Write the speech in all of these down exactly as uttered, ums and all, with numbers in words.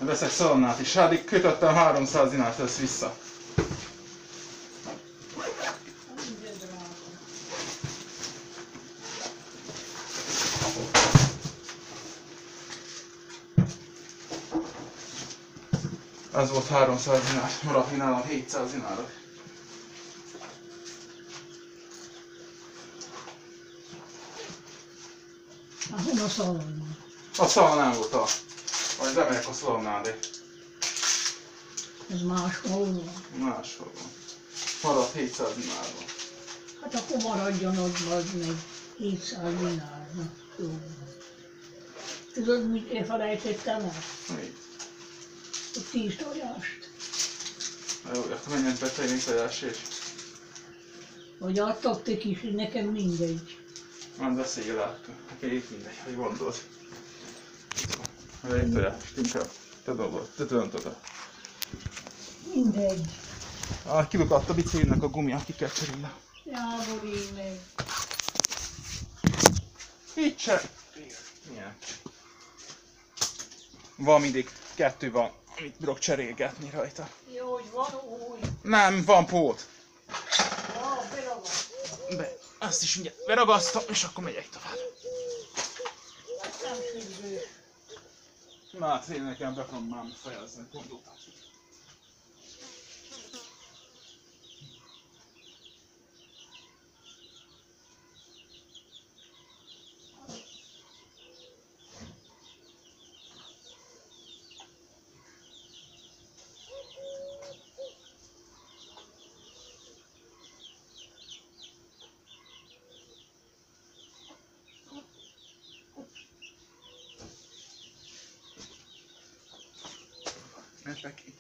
veszek szalonnát is. Addig kötöttem háromszáz dinárt, ezt vissza. Ez volt háromszáz dinár, maradt nálam hétszáz dinárra. Hol a szalonna? A szalonnán volt a... Majd bemegyek a szalonnádé. Ez máshol van? Máshol van. Maradt hétszáz dinárban. Hát akkor maradjon ott az meg hétszáz dinárban. Jó. Tudod, mit én felejtettem el? Mit? A tíz tojást. Jó, akkor menjünk betegni tojás és... Vagy adtak te is, nekem mindegy. Már beszéljél át, neked mindegy, hogy gondolod. Egy tojást, inkább te dolgod, te döntöd. Mindegy. Ah, kilukadt a biciklinek a gumia, ki kell cserélni. Jábori meg. Itt se. Milyen? Van mindig, kettő van, amit tudok cserélgetni rajta. Jó, hogy van új. Nem, van pót. Ah, beragad. Be, azt is mindjárt beragasztom, és akkor megyek tovább. Hát nem függő. Na hát én nekem be akarom már fejezni, gondoltam. Mentek ki.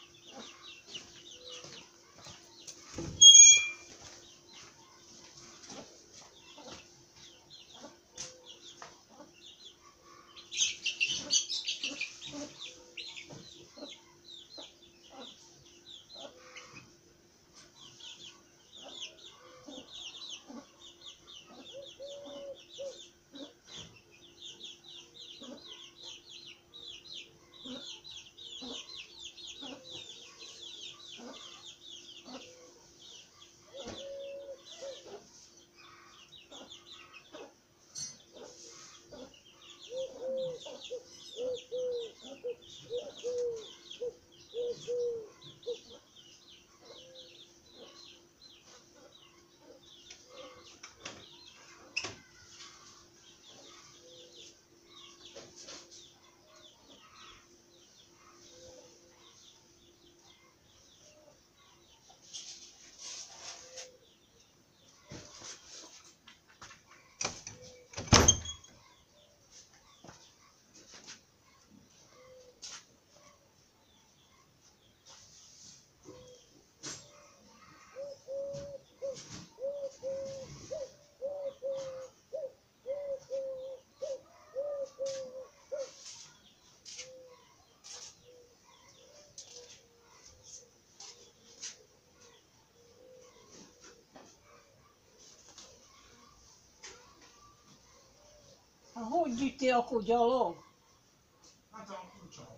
Hogy jöttél akkor gyalog? Hát a kulcsához.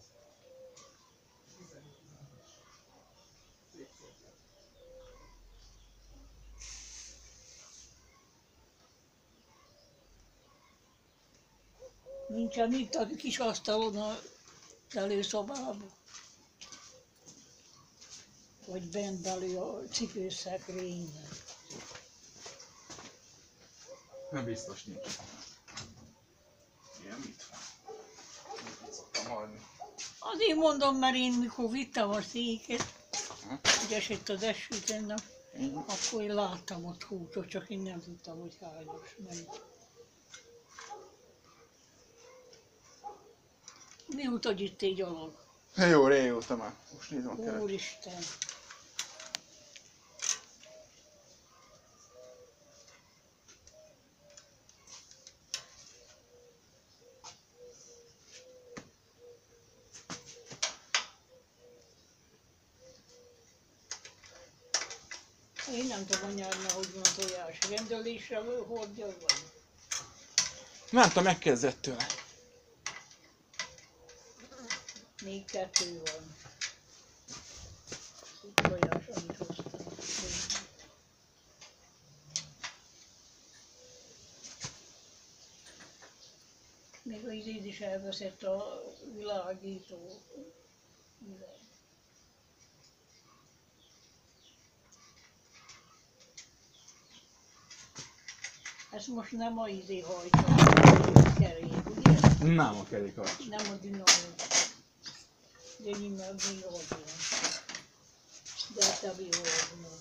Nincsen itt a kis asztalon az előszobában? Vagy bent belül a cipőszekrényben? Nem biztos nincs. Ilyen mit van? Mit szoktam hallni? Azért mondom, mert én mikor vittem a széket, hogy esett az esőtennap, akkor én láttam ott hútot, csak én nem tudtam, hogy hányos megy. Mióta jöttél gyalog? Jó, régóta már. Most nézem a keret. Úristen! Én nem tudom anyárna, hogy van a tojás. Rendelésre hordja vagy? Nem tudom, megkérdezett tőle. Még kettő van. Itt tojás, amit hoztam. Még az íz is elveszett a világító. Ezt most nem a izé hajtja, a kerék, ugye? Nem a kerékhajtás. Nem a dinamó. De nyilván még az van. De te bihordnak.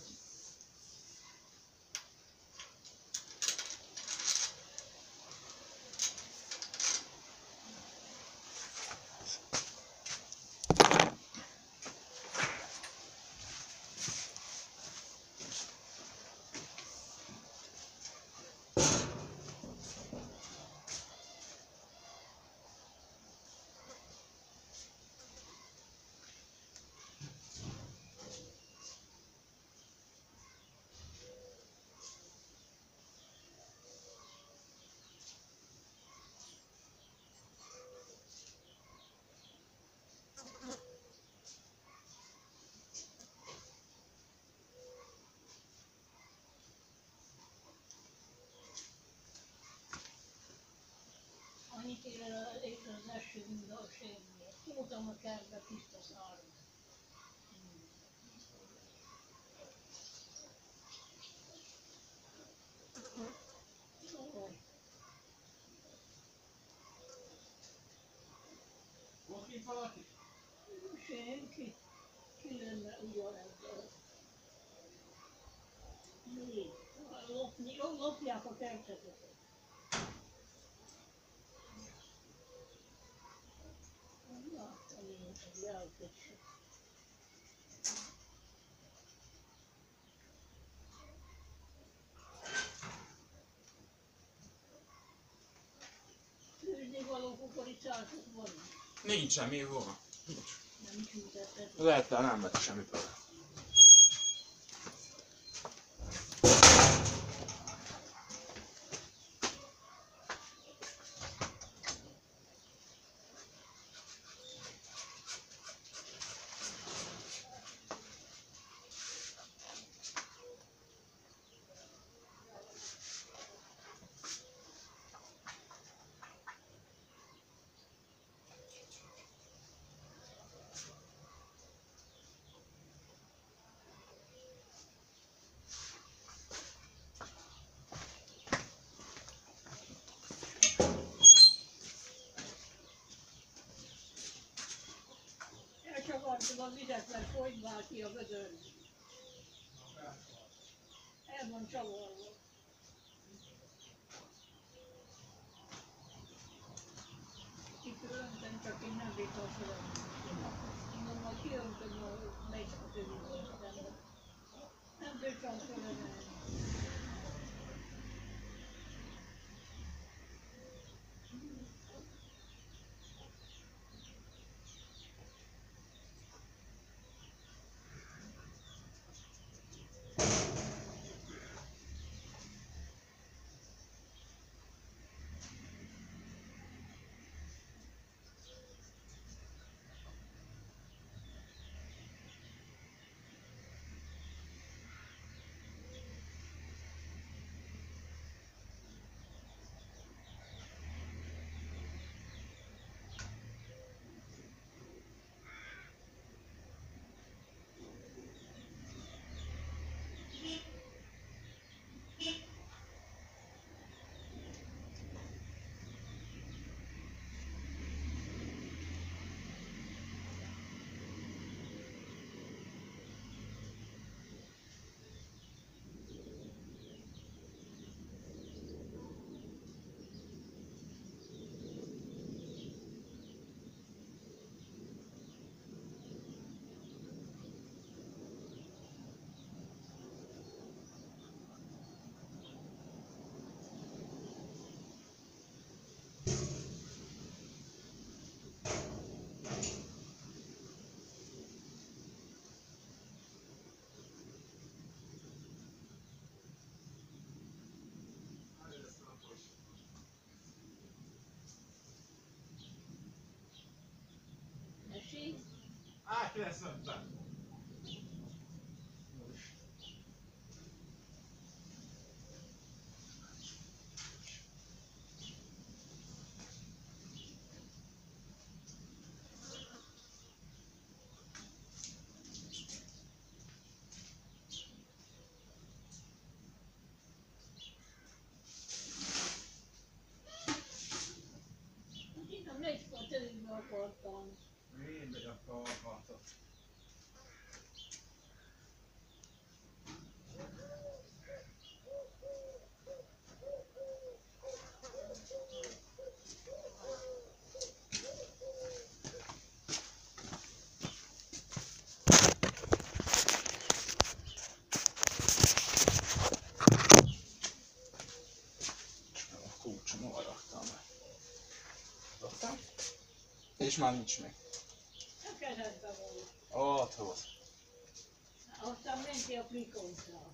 Annyit ér az eső, mint a semmiért. Voltam a kertbe tiszta száron. Volt itt valaki? Senki. Ki lenne ugyanezzel. Mi? Lopni, lopják a kerteteket. Láttam én egy jelket sem. Főzni való kukoricátok van? Nincs semmi, hol van? Nincs. Nem csútetted. Lehet, de nem vett semmi tőle. Elcsavartam a vizet, mert folyt már ki a vödör. El van csavarva. Kikölöntem, csak én nem bírtam fölönni. Mondom, majd kiöntöm a meccsot övülőt. Nem bírtam fölönni. Yes, not that. Itt a megy a telibe akartam. Én megyek a akartok. A kulcsom hol raktam meg? Raktam? És már nincs meg. A kezedbe volt. Ott volt. Aztán mentél a plikontrához.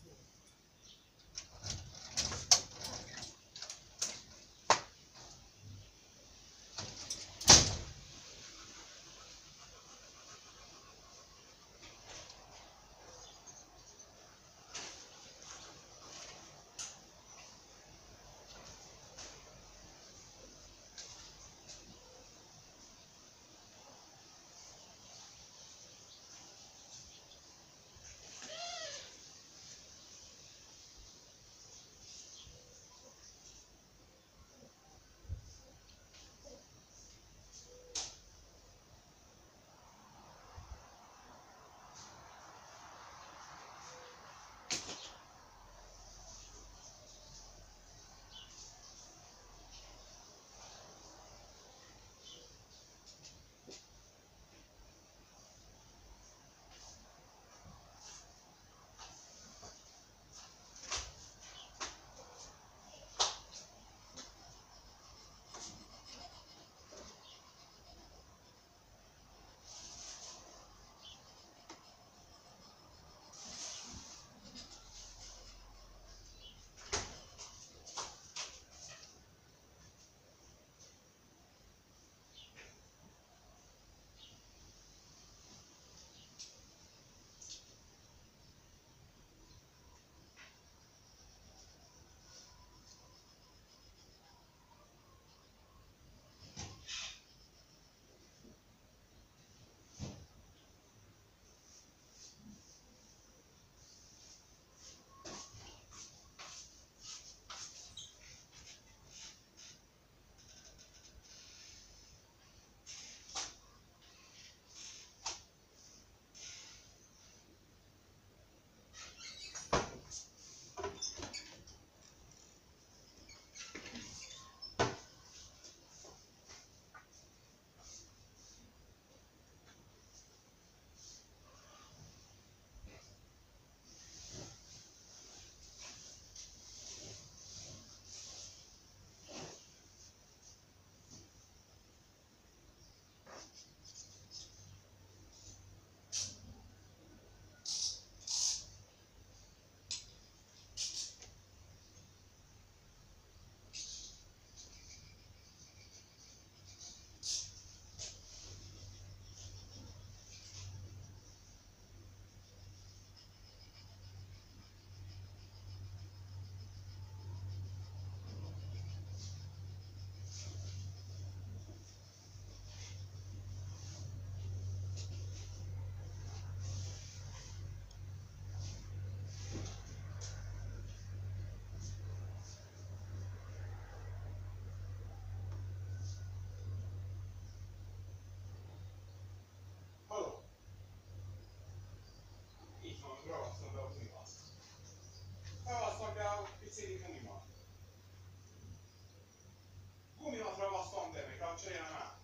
Gumimat ragasztom, de még kapcsolja már.